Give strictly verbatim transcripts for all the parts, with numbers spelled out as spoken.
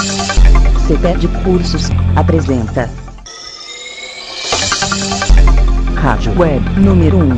C P E de Cursos apresenta Rádio Web número um.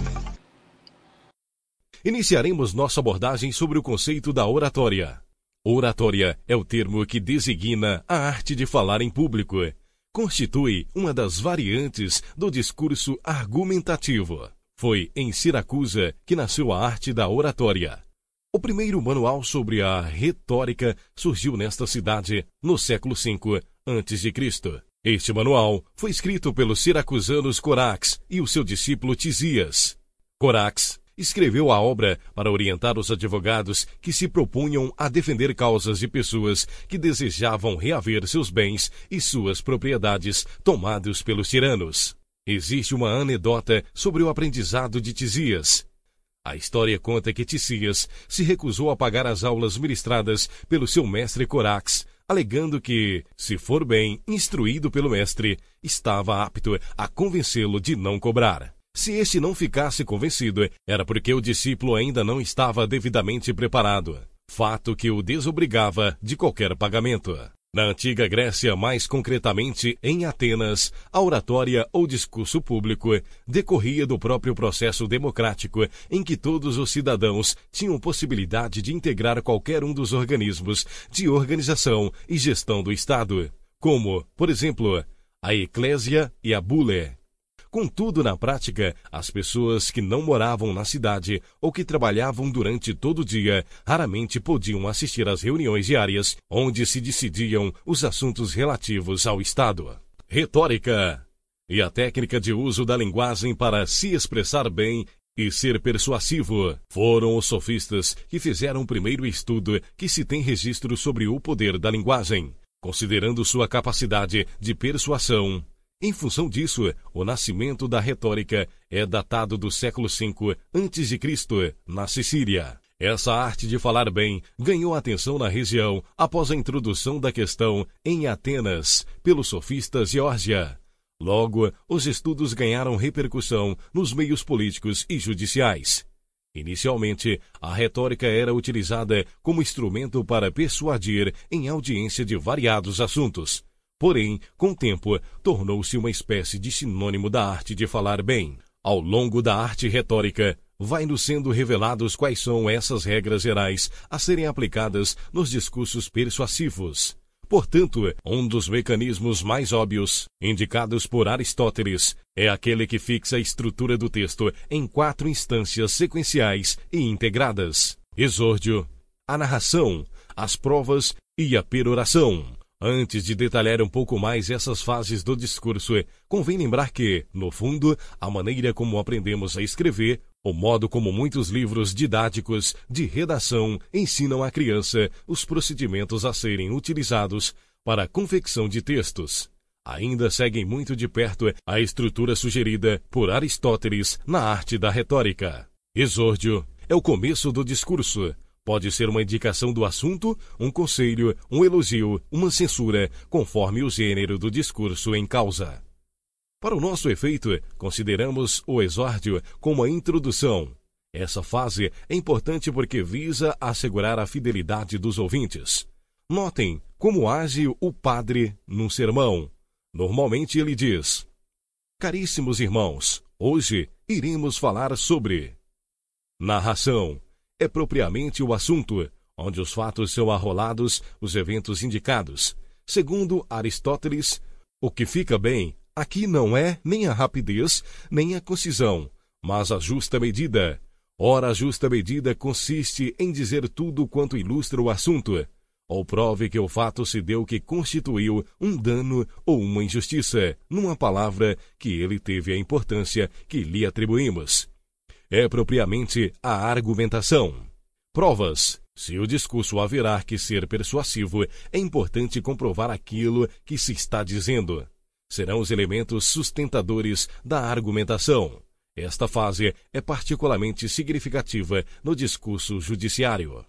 Iniciaremos nossa abordagem sobre o conceito da oratória. Oratória é o termo que designa a arte de falar em público. Constitui uma das variantes do discurso argumentativo. Foi em Siracusa que nasceu a arte da oratória. O primeiro manual sobre a retórica surgiu nesta cidade no século cinco antes de Cristo Este manual foi escrito pelos siracusanos Corax e o seu discípulo Tisias. Corax escreveu a obra para orientar os advogados que se propunham a defender causas de pessoas que desejavam reaver seus bens e suas propriedades tomados pelos tiranos. Existe uma anedota sobre o aprendizado de Tisias. A história conta que Tisias se recusou a pagar as aulas ministradas pelo seu mestre Corax, alegando que, se for bem instruído pelo mestre, estava apto a convencê-lo de não cobrar. Se este não ficasse convencido, era porque o discípulo ainda não estava devidamente preparado, fato que o desobrigava de qualquer pagamento. Na antiga Grécia, mais concretamente em Atenas, a oratória ou discurso público decorria do próprio processo democrático em que todos os cidadãos tinham possibilidade de integrar qualquer um dos organismos de organização e gestão do Estado, como, por exemplo, a Eclésia e a Bule. Contudo, na prática, as pessoas que não moravam na cidade ou que trabalhavam durante todo o dia raramente podiam assistir às reuniões diárias onde se decidiam os assuntos relativos ao Estado. Retórica e a técnica de uso da linguagem para se expressar bem e ser persuasivo foram os sofistas que fizeram o primeiro estudo que se tem registro sobre o poder da linguagem, considerando sua capacidade de persuasão. Em função disso, o nascimento da retórica é datado do século cinco antes de Cristo, na Sicília. Essa arte de falar bem ganhou atenção na região após a introdução da questão em Atenas pelo sofista Geórgia. Logo, os estudos ganharam repercussão nos meios políticos e judiciais. Inicialmente, a retórica era utilizada como instrumento para persuadir em audiência de variados assuntos. Porém, com o tempo, tornou-se uma espécie de sinônimo da arte de falar bem. Ao longo da arte retórica, vai-nos sendo revelados quais são essas regras gerais a serem aplicadas nos discursos persuasivos. Portanto, um dos mecanismos mais óbvios, indicados por Aristóteles, é aquele que fixa a estrutura do texto em quatro instâncias sequenciais e integradas: exórdio, a narração, as provas e a peroração. Antes de detalhar um pouco mais essas fases do discurso, convém lembrar que, no fundo, a maneira como aprendemos a escrever, o modo como muitos livros didáticos de redação ensinam à criança os procedimentos a serem utilizados para a confecção de textos, ainda seguem muito de perto a estrutura sugerida por Aristóteles na arte da retórica. Exórdio é o começo do discurso. Pode ser uma indicação do assunto, um conselho, um elogio, uma censura, conforme o gênero do discurso em causa. Para o nosso efeito, consideramos o exórdio como a introdução. Essa fase é importante porque visa assegurar a fidelidade dos ouvintes. Notem como age o padre num sermão. Normalmente ele diz: caríssimos irmãos, hoje iremos falar sobre... Narração é propriamente o assunto, onde os fatos são arrolados, os eventos indicados. Segundo Aristóteles, o que fica bem aqui não é nem a rapidez, nem a concisão, mas a justa medida. Ora, a justa medida consiste em dizer tudo quanto ilustra o assunto, ou prove que o fato se deu que constituiu um dano ou uma injustiça, numa palavra que ele teve a importância que lhe atribuímos. É propriamente a argumentação. Provas. Se o discurso haverá que ser persuasivo, é importante comprovar aquilo que se está dizendo. Serão os elementos sustentadores da argumentação. Esta fase é particularmente significativa no discurso judiciário.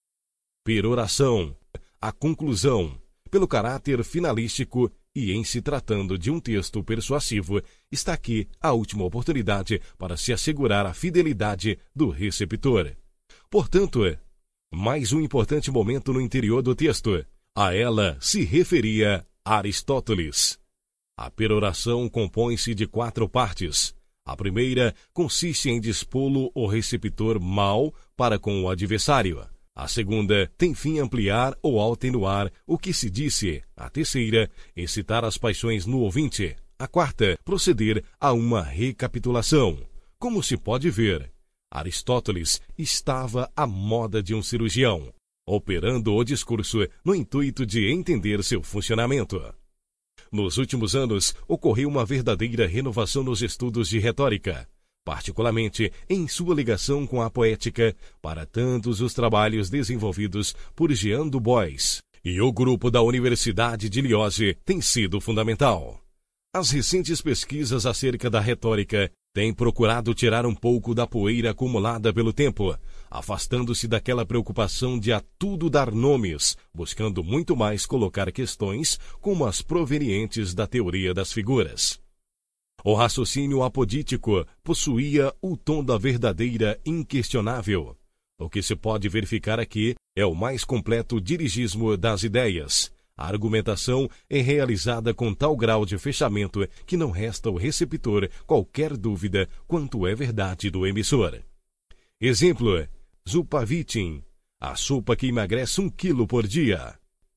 Peroração. A conclusão. Pelo caráter finalístico e em se tratando de um texto persuasivo, está aqui a última oportunidade para se assegurar a fidelidade do receptor. Portanto, mais um importante momento no interior do texto. A ela se referia Aristóteles. A peroração compõe-se de quatro partes. A primeira consiste em dispô-lo o receptor mal para com o adversário. A segunda tem fim ampliar ou atenuar o que se disse. A terceira, excitar as paixões no ouvinte. A quarta, proceder a uma recapitulação. Como se pode ver, Aristóteles estava à moda de um cirurgião, operando o discurso no intuito de entender seu funcionamento. Nos últimos anos, ocorreu uma verdadeira renovação nos estudos de retórica, particularmente em sua ligação com a poética, para tantos os trabalhos desenvolvidos por Jean Du Bois e o grupo da Universidade de Liege tem sido fundamental. As recentes pesquisas acerca da retórica têm procurado tirar um pouco da poeira acumulada pelo tempo, afastando-se daquela preocupação de a tudo dar nomes, buscando muito mais colocar questões como as provenientes da teoria das figuras. O raciocínio apodítico possuía o tom da verdadeira inquestionável. O que se pode verificar aqui é o mais completo dirigismo das ideias. A argumentação é realizada com tal grau de fechamento que não resta ao receptor qualquer dúvida quanto é verdade do emissor. Exemplo: Zupavitin, a sopa que emagrece um quilo por dia.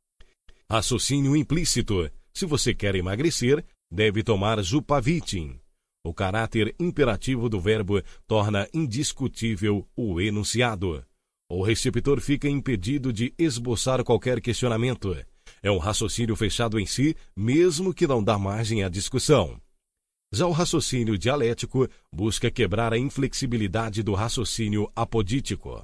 Raciocínio implícito: se você quer emagrecer, deve tomar Zupavitin. O caráter imperativo do verbo torna indiscutível o enunciado. O receptor fica impedido de esboçar qualquer questionamento. É um raciocínio fechado em si, mesmo que não dá margem à discussão. Já o raciocínio dialético busca quebrar a inflexibilidade do raciocínio apodítico.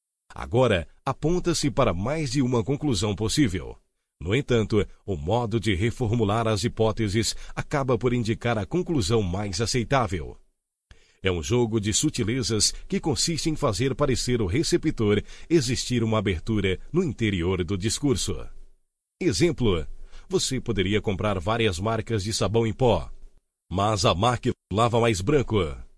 Agora, aponta-se para mais de uma conclusão possível. No entanto, o modo de reformular as hipóteses acaba por indicar a conclusão mais aceitável. É um jogo de sutilezas que consiste em fazer parecer o receptor existir uma abertura no interior do discurso. Exemplo: você poderia comprar várias marcas de sabão em pó, mas a marca lava mais branco.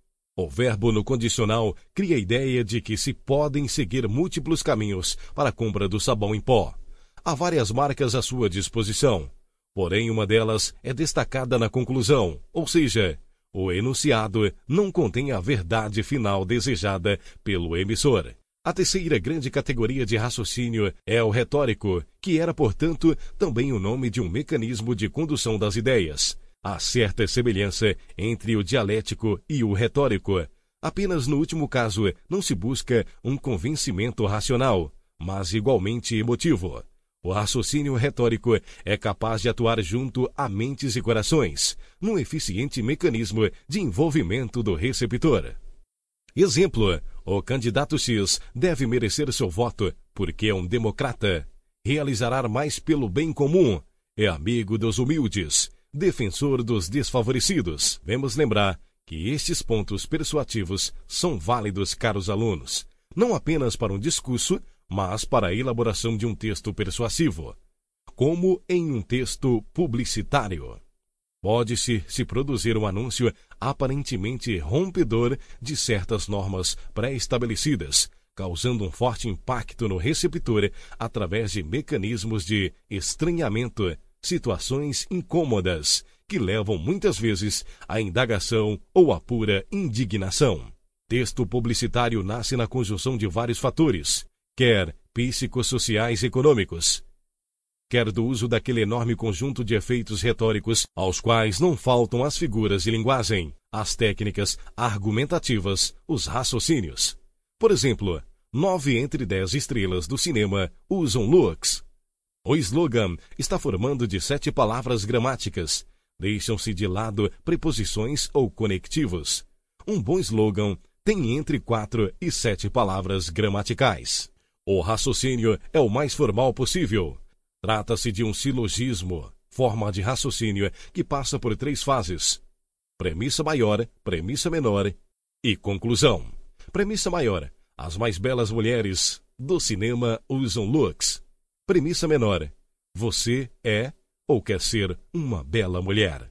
O verbo no condicional cria a ideia de que se podem seguir múltiplos caminhos para a compra do sabão em pó. Há várias marcas à sua disposição, porém uma delas é destacada na conclusão, ou seja, o enunciado não contém a verdade final desejada pelo emissor. A terceira grande categoria de raciocínio é o retórico, que era, portanto, também o nome de um mecanismo de condução das ideias. Há certa semelhança entre o dialético e o retórico. Apenas no último caso não se busca um convencimento racional, mas igualmente emotivo. O raciocínio retórico é capaz de atuar junto a mentes e corações, num eficiente mecanismo de envolvimento do receptor. Exemplo: o candidato X deve merecer seu voto porque é um democrata, realizará mais pelo bem comum, é amigo dos humildes, defensor dos desfavorecidos. Devemos lembrar que estes pontos persuativos são válidos, caros alunos, não apenas para um discurso, mas para a elaboração de um texto persuasivo, como em um texto publicitário. Pode-se se produzir um anúncio aparentemente rompedor de certas normas pré-estabelecidas, causando um forte impacto no receptor através de mecanismos de estranhamento, situações incômodas, que levam muitas vezes à indagação ou à pura indignação. Texto publicitário nasce na conjunção de vários fatores, quer psicossociais e econômicos, quer do uso daquele enorme conjunto de efeitos retóricos aos quais não faltam as figuras de linguagem, as técnicas argumentativas, os raciocínios. Por exemplo, nove entre dez estrelas do cinema usam looks. O slogan está formado de sete palavras gramáticas. Deixam-se de lado preposições ou conectivos. Um bom slogan tem entre quatro e sete palavras gramaticais. O raciocínio é o mais formal possível. Trata-se de um silogismo, forma de raciocínio que passa por três fases: premissa maior, premissa menor e conclusão. Premissa maior: as mais belas mulheres do cinema usam looks. Premissa menor: você é ou quer ser uma bela mulher.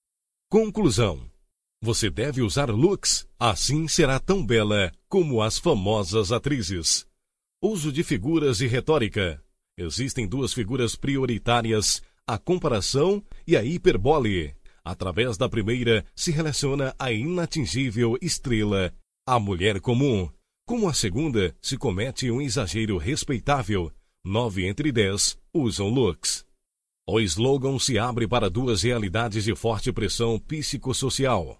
Conclusão: você deve usar looks, assim será tão bela como as famosas atrizes. Uso de figuras e retórica. Existem duas figuras prioritárias, a comparação e a hiperbole. Através da primeira se relaciona a inatingível estrela, a mulher comum. Com a segunda se comete um exagero respeitável. Nove entre dez usam looks. O slogan se abre para duas realidades de forte pressão psicossocial.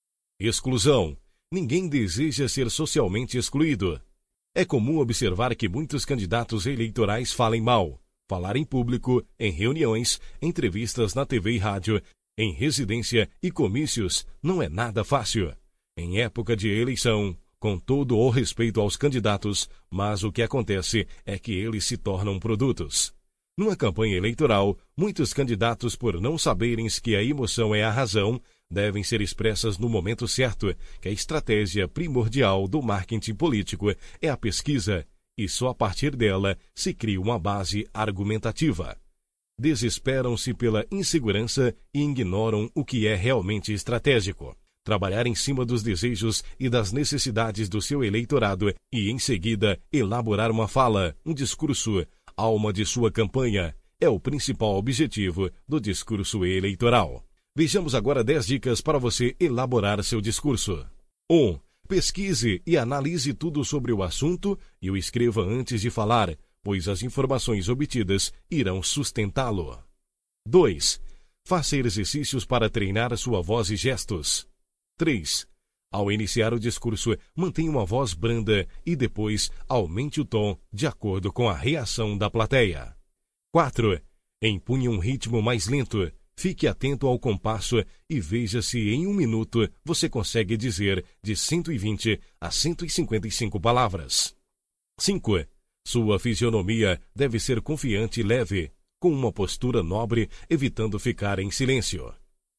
Exclusão. Ninguém deseja ser socialmente excluído. É comum observar que muitos candidatos eleitorais falem mal. Falar em público, em reuniões, entrevistas na T V e rádio, em residência e comícios não é nada fácil. Em época de eleição, com todo o respeito aos candidatos, mas o que acontece é que eles se tornam produtos. Numa campanha eleitoral, muitos candidatos, por não saberem que a emoção é a razão, devem ser expressas no momento certo, que a estratégia primordial do marketing político é a pesquisa, e só a partir dela se cria uma base argumentativa. Desesperam-se pela insegurança e ignoram o que é realmente estratégico. Trabalhar em cima dos desejos e das necessidades do seu eleitorado e, em seguida, elaborar uma fala, um discurso, alma de sua campanha, é o principal objetivo do discurso eleitoral. Vejamos agora dez dicas para você elaborar seu discurso. um. Pesquise e analise tudo sobre o assunto e o escreva antes de falar, pois as informações obtidas irão sustentá-lo. dois. Faça exercícios para treinar sua voz e gestos. três. Ao iniciar o discurso, mantenha uma voz branda e depois aumente o tom de acordo com a reação da plateia. quatro. Empunhe um ritmo mais lento. Fique atento ao compasso e veja se em um minuto você consegue dizer de cento e vinte a cento e cinquenta e cinco palavras. cinco. Sua fisionomia deve ser confiante e leve, com uma postura nobre, evitando ficar em silêncio.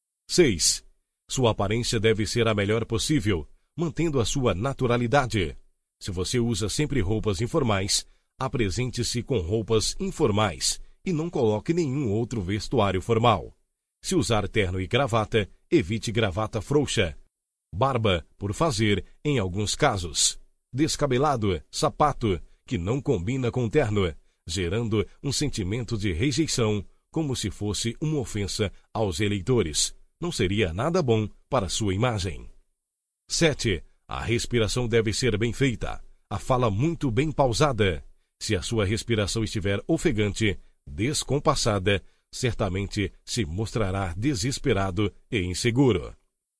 seis. Sua aparência deve ser a melhor possível, mantendo a sua naturalidade. Se você usa sempre roupas informais, apresente-se com roupas informais e não coloque nenhum outro vestuário formal. Se usar terno e gravata, evite gravata frouxa. Barba, por fazer, em alguns casos. Descabelado, sapato, que não combina com terno, gerando um sentimento de rejeição, como se fosse uma ofensa aos eleitores. Não seria nada bom para sua imagem. sete. A respiração deve ser bem feita. A fala muito bem pausada. Se a sua respiração estiver ofegante, descompassada, certamente se mostrará desesperado e inseguro.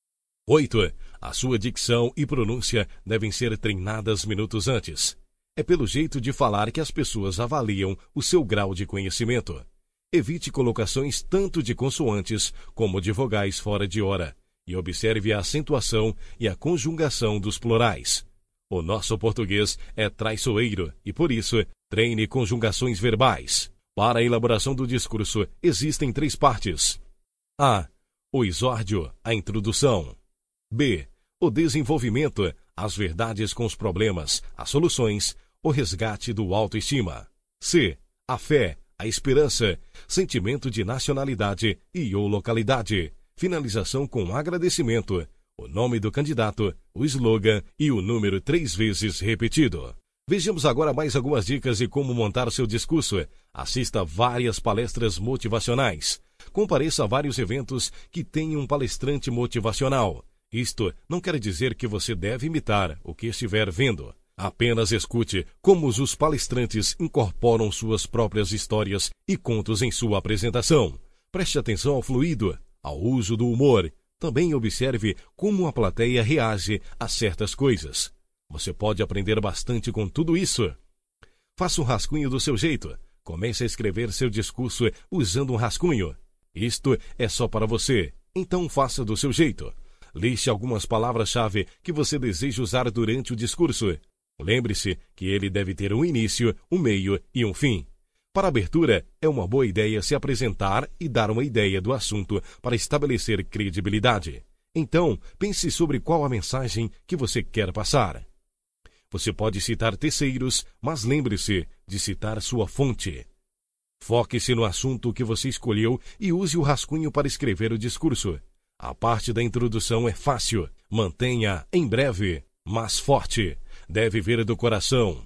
oito. A sua dicção e pronúncia devem ser treinadas minutos antes. É pelo jeito de falar que as pessoas avaliam o seu grau de conhecimento. Evite colocações tanto de consoantes como de vogais fora de hora e observe a acentuação e a conjugação dos plurais. O nosso português é traiçoeiro e, por isso, treine conjugações verbais. Para a elaboração do discurso, existem três partes. A. O exórdio, a introdução. B. O desenvolvimento, as verdades com os problemas, as soluções, o resgate do autoestima. C. A fé, a esperança, sentimento de nacionalidade e ou localidade. Finalização com agradecimento, o nome do candidato, o slogan e o número três vezes repetido. Vejamos agora mais algumas dicas de como montar seu discurso. Assista várias palestras motivacionais. Compareça a vários eventos que tenham um palestrante motivacional. Isto não quer dizer que você deve imitar o que estiver vendo. Apenas escute como os palestrantes incorporam suas próprias histórias e contos em sua apresentação. Preste atenção ao fluido, ao uso do humor. Também observe como a plateia reage a certas coisas. Você pode aprender bastante com tudo isso. Faça um rascunho do seu jeito. Comece a escrever seu discurso usando um rascunho. Isto é só para você, então faça do seu jeito. Liste algumas palavras-chave que você deseja usar durante o discurso. Lembre-se que ele deve ter um início, um meio e um fim. Para a abertura, é uma boa ideia se apresentar e dar uma ideia do assunto para estabelecer credibilidade. Então, pense sobre qual a mensagem que você quer passar. Você pode citar terceiros, mas lembre-se de citar sua fonte. Foque-se no assunto que você escolheu e use o rascunho para escrever o discurso. A parte da introdução é fácil. Mantenha em breve, mas forte. Deve vir do coração.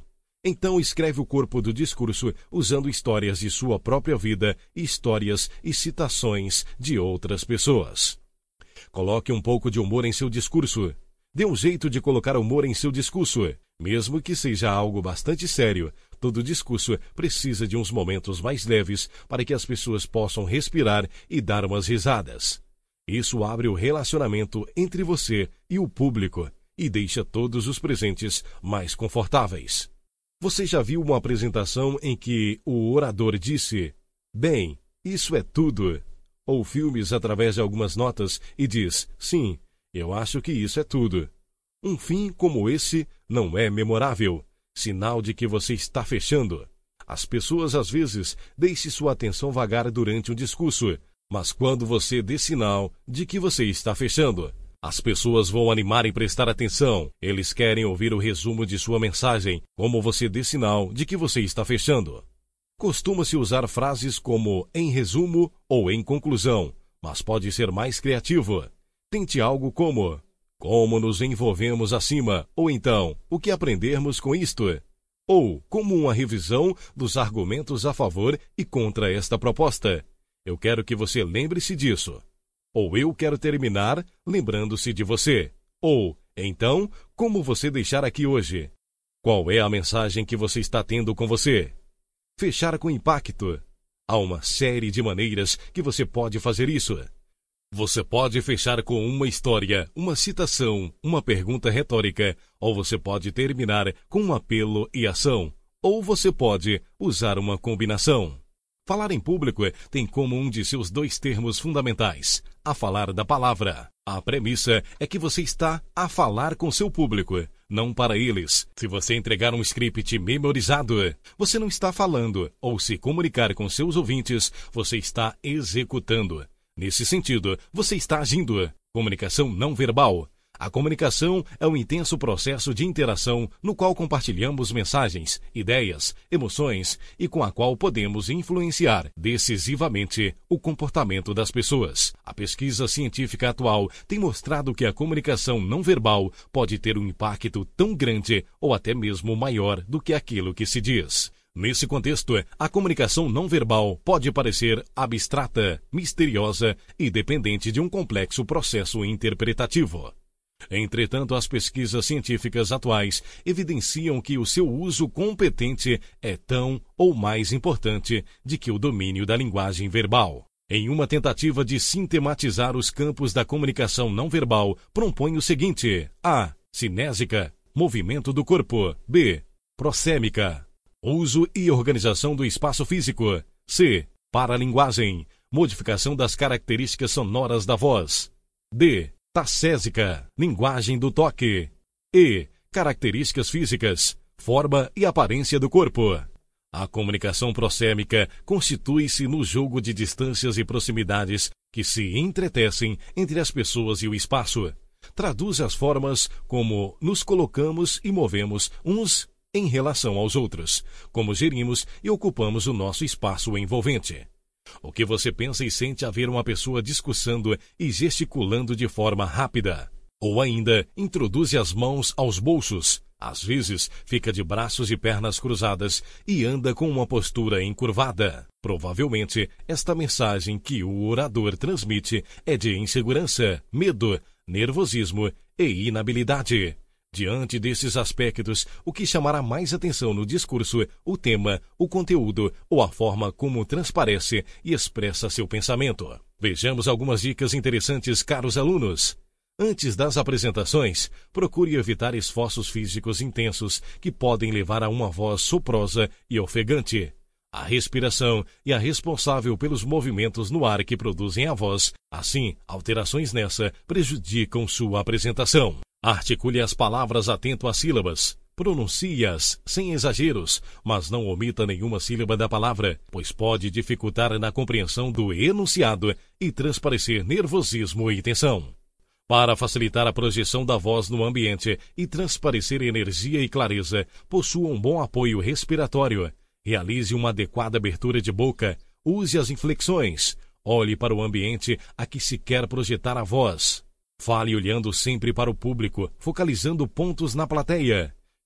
Então escreve o corpo do discurso usando histórias de sua própria vida, histórias e citações de outras pessoas. Coloque um pouco de humor em seu discurso. Dê um jeito de colocar humor em seu discurso. Mesmo que seja algo bastante sério, todo discurso precisa de uns momentos mais leves para que as pessoas possam respirar e dar umas risadas. Isso abre o relacionamento entre você e o público e deixa todos os presentes mais confortáveis. Você já viu uma apresentação em que o orador disse, bem, isso é tudo? Ou filmes através de algumas notas e diz, sim, eu acho que isso é tudo. Um fim como esse não é memorável, sinal de que você está fechando. As pessoas às vezes deixam sua atenção vagar durante um discurso, mas quando você dê sinal de que você está fechando, as pessoas vão animar em prestar atenção. Eles querem ouvir o resumo de sua mensagem, como você dê sinal de que você está fechando. Costuma-se usar frases como em resumo ou em conclusão, mas pode ser mais criativo. Tente algo como como nos envolvemos acima, ou então, o que aprendermos com isto? Ou como uma revisão dos argumentos a favor e contra esta proposta. Eu quero que você lembre-se disso. Ou eu quero terminar lembrando-se de você. Ou, então, como você deixar aqui hoje? Qual é a mensagem que você está tendo com você? Fechar com impacto. Há uma série de maneiras que você pode fazer isso. Você pode fechar com uma história, uma citação, uma pergunta retórica, ou você pode terminar com um apelo e ação, ou você pode usar uma combinação. Falar em público tem como um de seus dois termos fundamentais, a falar da palavra. A premissa é que você está a falar com seu público, não para eles. Se você entregar um script memorizado, você não está falando, ou se comunicar com seus ouvintes, você está executando. Nesse sentido, você está agindo. Comunicação não verbal. A comunicação é um intenso processo de interação no qual compartilhamos mensagens, ideias, emoções e com a qual podemos influenciar decisivamente o comportamento das pessoas. A pesquisa científica atual tem mostrado que a comunicação não verbal pode ter um impacto tão grande ou até mesmo maior do que aquilo que se diz. Nesse contexto, a comunicação não verbal pode parecer abstrata, misteriosa e dependente de um complexo processo interpretativo. Entretanto, as pesquisas científicas atuais evidenciam que o seu uso competente é tão ou mais importante do que o domínio da linguagem verbal. Em uma tentativa de sintetizar os campos da comunicação não verbal, propõe o seguinte: A. Cinésica, movimento do corpo. B. Proxêmica, uso e organização do espaço físico. C. Paralinguagem, modificação das características sonoras da voz. D. Tassésica, linguagem do toque. E. Características físicas, forma e aparência do corpo. A comunicação proxêmica constitui-se no jogo de distâncias e proximidades que se entretecem entre as pessoas e o espaço. Traduz as formas como nos colocamos e movemos uns em relação aos outros, como gerimos e ocupamos o nosso espaço envolvente. O que você pensa e sente a ver uma pessoa discursando e gesticulando de forma rápida? Ou ainda, introduz as mãos aos bolsos, às vezes fica de braços e pernas cruzadas e anda com uma postura encurvada. Provavelmente, esta mensagem que o orador transmite é de insegurança, medo, nervosismo e inabilidade. Diante desses aspectos, o que chamará mais atenção no discurso, o tema, o conteúdo ou a forma como transparece e expressa seu pensamento. Vejamos algumas dicas interessantes, caros alunos. Antes das apresentações, procure evitar esforços físicos intensos que podem levar a uma voz soprosa e ofegante. A respiração é a responsável pelos movimentos no ar que produzem a voz. Assim, alterações nessa prejudicam sua apresentação. Articule as palavras atento às sílabas. Pronuncie-as sem exageros, mas não omita nenhuma sílaba da palavra, pois pode dificultar na compreensão do enunciado e transparecer nervosismo e tensão. Para facilitar a projeção da voz no ambiente e transparecer energia e clareza, possua um bom apoio respiratório. Realize uma adequada abertura de boca, use as inflexões, olhe para o ambiente a que se quer projetar a voz. Fale olhando sempre para o público, focalizando pontos na plateia.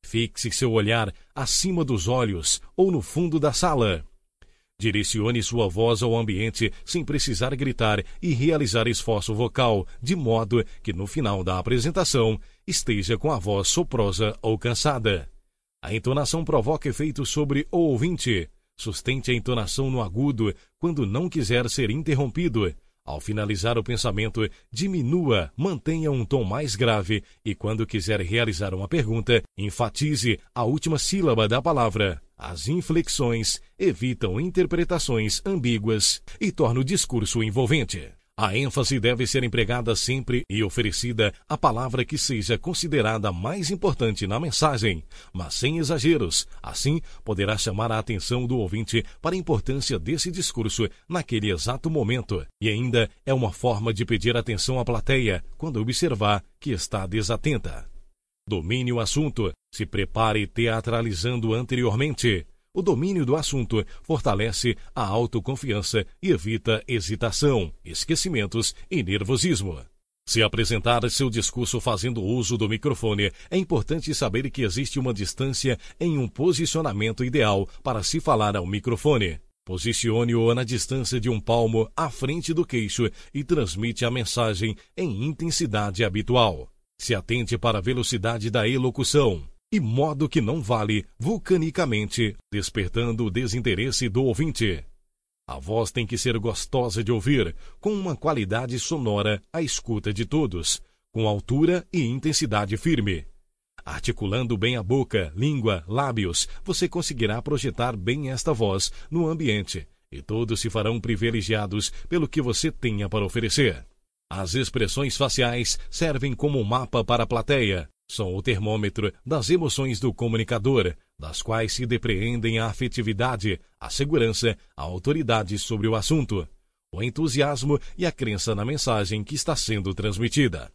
Fixe seu olhar acima dos olhos ou no fundo da sala. Direcione sua voz ao ambiente sem precisar gritar e realizar esforço vocal, de modo que no final da apresentação esteja com a voz soprosa ou cansada. A entonação provoca efeito sobre o ouvinte. Sustente a entonação no agudo quando não quiser ser interrompido. Ao finalizar o pensamento, diminua, mantenha um tom mais grave e, quando quiser realizar uma pergunta, enfatize a última sílaba da palavra. As inflexões evitam interpretações ambíguas e tornam o discurso envolvente. A ênfase deve ser empregada sempre e oferecida a palavra que seja considerada mais importante na mensagem, mas sem exageros. Assim, poderá chamar a atenção do ouvinte para a importância desse discurso naquele exato momento. E ainda é uma forma de pedir atenção à plateia quando observar que está desatenta. Domine o assunto. Se prepare teatralizando anteriormente. O domínio do assunto fortalece a autoconfiança e evita hesitação, esquecimentos e nervosismo. Se apresentar seu discurso fazendo uso do microfone, é importante saber que existe uma distância em um posicionamento ideal para se falar ao microfone. Posicione-o na distância de um palmo à frente do queixo e transmite a mensagem em intensidade habitual. Se atente para a velocidade da elocução e modo que não vale vulcanicamente, despertando o desinteresse do ouvinte. A voz tem que ser gostosa de ouvir, com uma qualidade sonora à escuta de todos, com altura e intensidade firme. Articulando bem a boca, língua, lábios, você conseguirá projetar bem esta voz no ambiente, e todos se farão privilegiados pelo que você tenha para oferecer. As expressões faciais servem como um mapa para a plateia. São o termômetro das emoções do comunicador, das quais se depreendem a afetividade, a segurança, a autoridade sobre o assunto, o entusiasmo e a crença na mensagem que está sendo transmitida.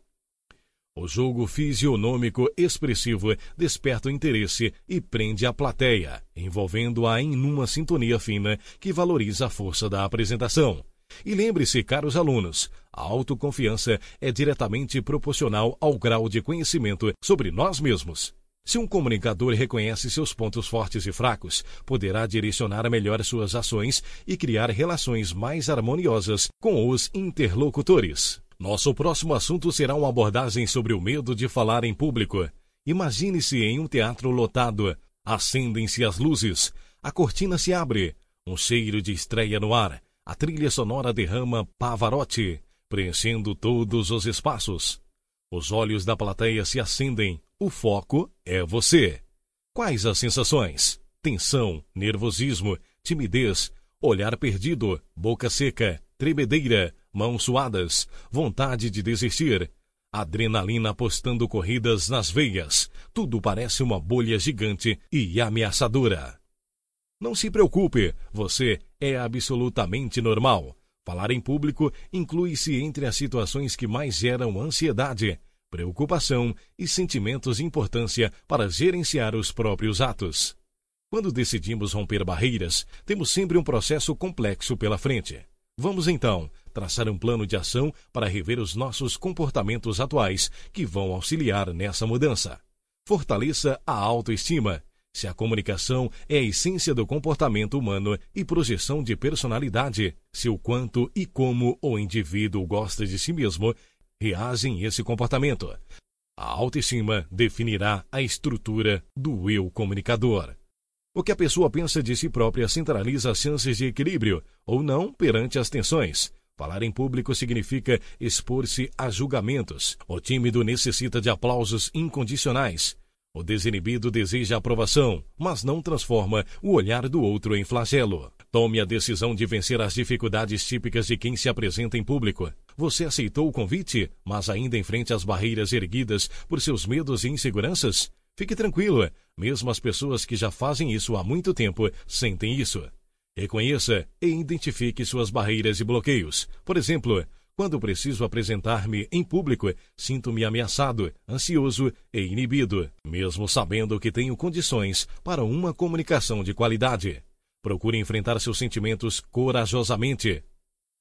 O jogo fisionômico expressivo desperta o interesse e prende a plateia, envolvendo-a em uma sintonia fina que valoriza a força da apresentação. E lembre-se, caros alunos, a autoconfiança é diretamente proporcional ao grau de conhecimento sobre nós mesmos. Se um comunicador reconhece seus pontos fortes e fracos, poderá direcionar melhor suas ações e criar relações mais harmoniosas com os interlocutores. Nosso próximo assunto será uma abordagem sobre o medo de falar em público. Imagine-se em um teatro lotado. Acendem-se as luzes, a cortina se abre, um cheiro de estreia no ar. A trilha sonora derrama Pavarotti, preenchendo todos os espaços. Os olhos da plateia se acendem. O foco é você. Quais as sensações? Tensão, nervosismo, timidez, olhar perdido, boca seca, tremedeira, mãos suadas, vontade de desistir, adrenalina apostando corridas nas veias. Tudo parece uma bolha gigante e ameaçadora. Não se preocupe, você é absolutamente normal. Falar em público inclui-se entre as situações que mais geram ansiedade, preocupação e sentimentos de importância para gerenciar os próprios atos. Quando decidimos romper barreiras, temos sempre um processo complexo pela frente. Vamos então traçar um plano de ação para rever os nossos comportamentos atuais que vão auxiliar nessa mudança. Fortaleça a autoestima. Se a comunicação é a essência do comportamento humano e projeção de personalidade, se o quanto e como o indivíduo gosta de si mesmo reage em esse comportamento. A autoestima definirá a estrutura do eu comunicador. O que a pessoa pensa de si própria centraliza as chances de equilíbrio ou não perante as tensões. Falar em público significa expor-se a julgamentos. O tímido necessita de aplausos incondicionais. O desinibido deseja aprovação, mas não transforma o olhar do outro em flagelo. Tome a decisão de vencer as dificuldades típicas de quem se apresenta em público. Você aceitou o convite, mas ainda enfrenta as barreiras erguidas por seus medos e inseguranças? Fique tranquilo, mesmo as pessoas que já fazem isso há muito tempo sentem isso. Reconheça e identifique suas barreiras e bloqueios. Por exemplo, quando preciso apresentar-me em público, sinto-me ameaçado, ansioso e inibido, mesmo sabendo que tenho condições para uma comunicação de qualidade. Procure enfrentar seus sentimentos corajosamente.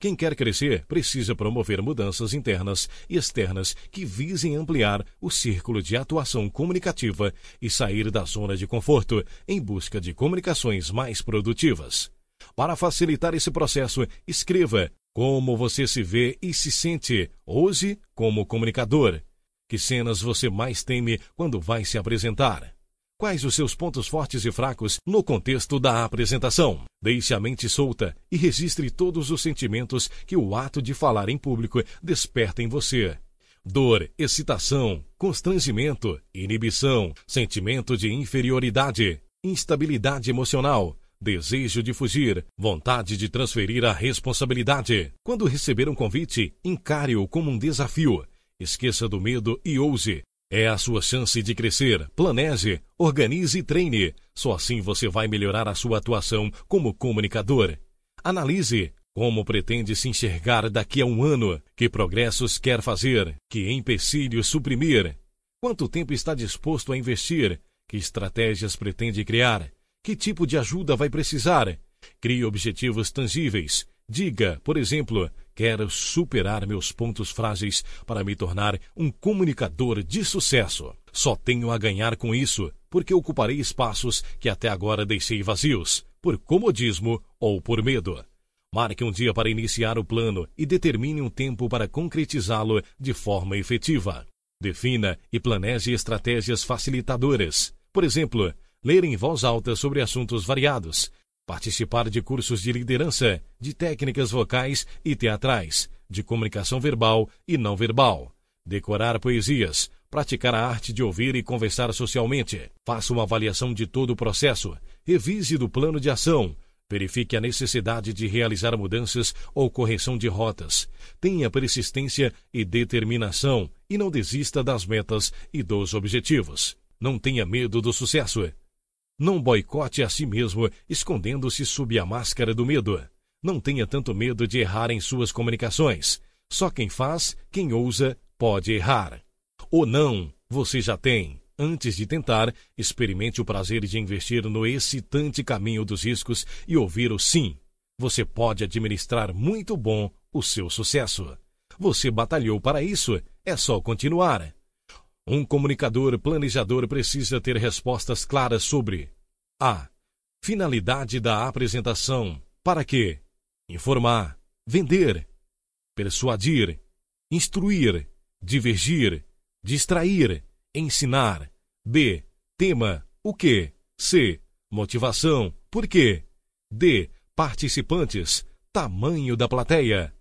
Quem quer crescer precisa promover mudanças internas e externas que visem ampliar o círculo de atuação comunicativa e sair da zona de conforto em busca de comunicações mais produtivas. Para facilitar esse processo, escreva como você se vê e se sente hoje como comunicador. Que cenas você mais teme quando vai se apresentar? Quais os seus pontos fortes e fracos no contexto da apresentação? Deixe a mente solta e registre todos os sentimentos que o ato de falar em público desperta em você. Dor, excitação, constrangimento, inibição, sentimento de inferioridade, instabilidade emocional, desejo de fugir, vontade de transferir a responsabilidade. Quando receber um convite, encare-o como um desafio. Esqueça do medo e ouse. É a sua chance de crescer. Planeje, organize e treine. Só assim você vai melhorar a sua atuação como comunicador. Analise como pretende se enxergar daqui a um ano. Que progressos quer fazer? Que empecilhos suprimir? Quanto tempo está disposto a investir? Que estratégias pretende criar? Que tipo de ajuda vai precisar? Crie objetivos tangíveis. Diga, por exemplo, quero superar meus pontos frágeis para me tornar um comunicador de sucesso. Só tenho a ganhar com isso, porque ocuparei espaços que até agora deixei vazios, por comodismo ou por medo. Marque um dia para iniciar o plano e determine um tempo para concretizá-lo de forma efetiva. Defina e planeje estratégias facilitadoras. Por exemplo, ler em voz alta sobre assuntos variados, participar de cursos de liderança, de técnicas vocais e teatrais, de comunicação verbal e não verbal, decorar poesias, praticar a arte de ouvir e conversar socialmente. Faça uma avaliação de todo o processo, revise do plano de ação, verifique a necessidade de realizar mudanças ou correção de rotas. Tenha persistência e determinação e não desista das metas e dos objetivos. Não tenha medo do sucesso. Não boicote a si mesmo, escondendo-se sob a máscara do medo. Não tenha tanto medo de errar em suas comunicações. Só quem faz, quem ousa, pode errar. O não, você já tem. Antes de tentar, experimente o prazer de investir no excitante caminho dos riscos e ouvir o sim. Você pode administrar muito bom o seu sucesso. Você batalhou para isso, é só continuar. Um comunicador planejador precisa ter respostas claras sobre a. Finalidade da apresentação. Para quê? Informar, vender, persuadir, instruir, divergir, distrair, ensinar. B. Tema, o quê? C. Motivação, por quê? D. Participantes, tamanho da plateia.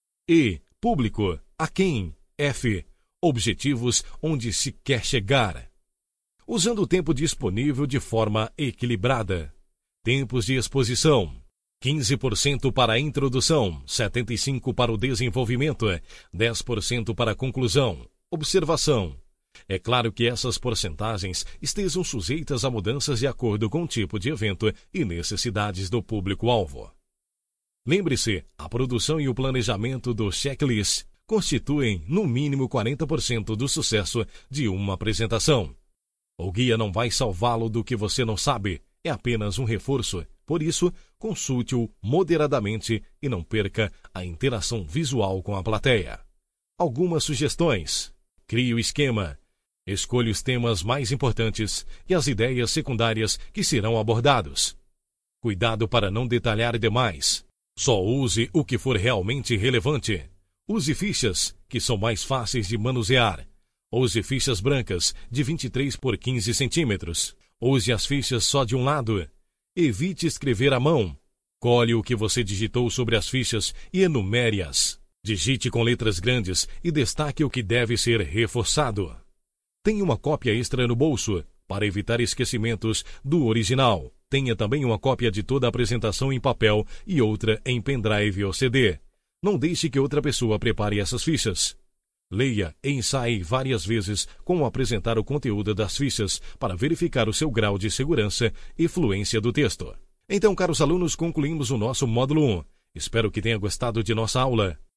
E. Público, a quem? F. Objetivos onde se quer chegar. Usando o tempo disponível de forma equilibrada. Tempos de exposição: quinze por cento para a introdução, setenta e cinco por cento para o desenvolvimento, dez por cento para a conclusão. Observação: é claro que essas porcentagens estejam sujeitas a mudanças de acordo com o tipo de evento e necessidades do público-alvo. Lembre-se, a produção e o planejamento do checklist constituem, no mínimo, quarenta por cento do sucesso de uma apresentação. O guia não vai salvá-lo do que você não sabe, é apenas um reforço. Por isso, consulte-o moderadamente e não perca a interação visual com a plateia. Algumas sugestões: crie o esquema. Escolha os temas mais importantes e as ideias secundárias que serão abordados. Cuidado para não detalhar demais. Só use o que for realmente relevante. Use fichas, que são mais fáceis de manusear. Use fichas brancas, de vinte e três por quinze centímetros. Use as fichas só de um lado. Evite escrever à mão. Colhe o que você digitou sobre as fichas e enumere-as. Digite com letras grandes e destaque o que deve ser reforçado. Tenha uma cópia extra no bolso, para evitar esquecimentos do original. Tenha também uma cópia de toda a apresentação em papel e outra em pendrive ou C D. Não deixe que outra pessoa prepare essas fichas. Leia e ensaie várias vezes como apresentar o conteúdo das fichas para verificar o seu grau de segurança e fluência do texto. Então, caros alunos, concluímos o nosso módulo um. Espero que tenha gostado de nossa aula.